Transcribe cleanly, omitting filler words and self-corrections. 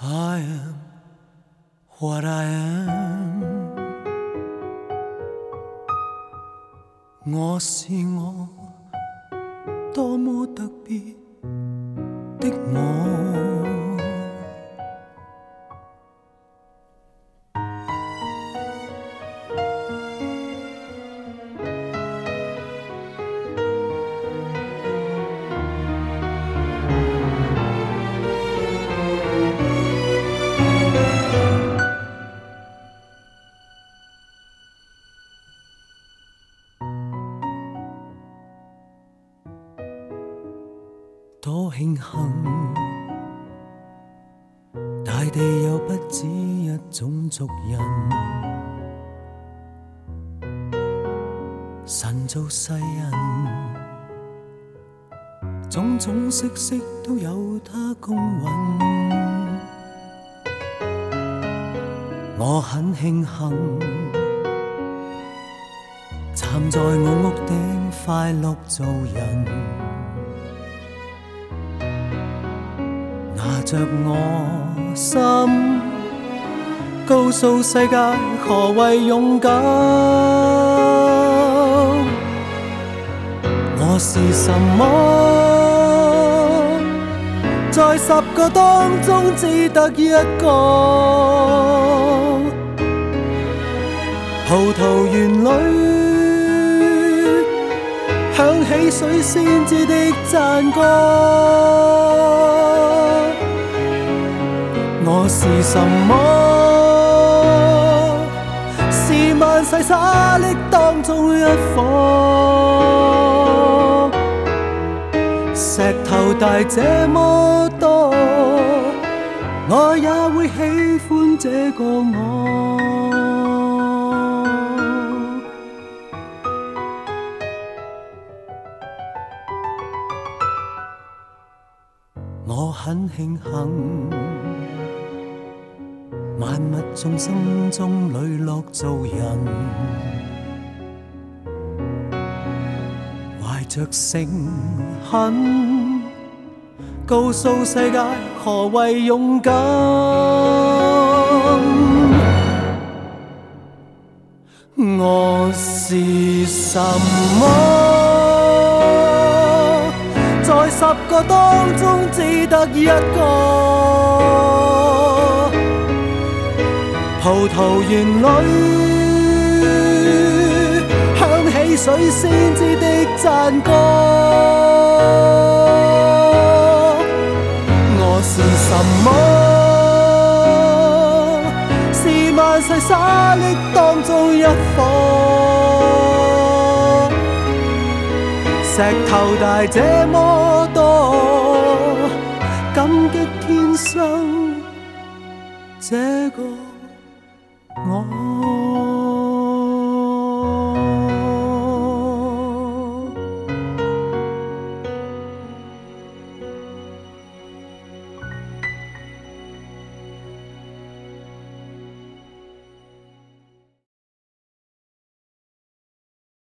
I am what I am， 我是我，多麼特別的我。多慶幸，大地有不止一種族人，神造世人，種種色色都有它公允。我很慶幸，站在我屋頂快樂做人。拿着我心，告訴世界何謂勇敢。我是什麼？在10個當中只得一個。葡萄園裏響起水仙子的讚歌。我是什麼？是萬世沙礫當中一顆，石頭大這麼多，我也會喜歡這個我。我很慶幸，萬物眾生中磊落做人，懷着誠懇，告訴世界何謂勇敢。我是什麼？在10個當中只得一個。葡萄園裏響起水仙子的讚歌。我是什麼？是萬世沙礫當中一顆，石頭大這麼多，感激天生這個我。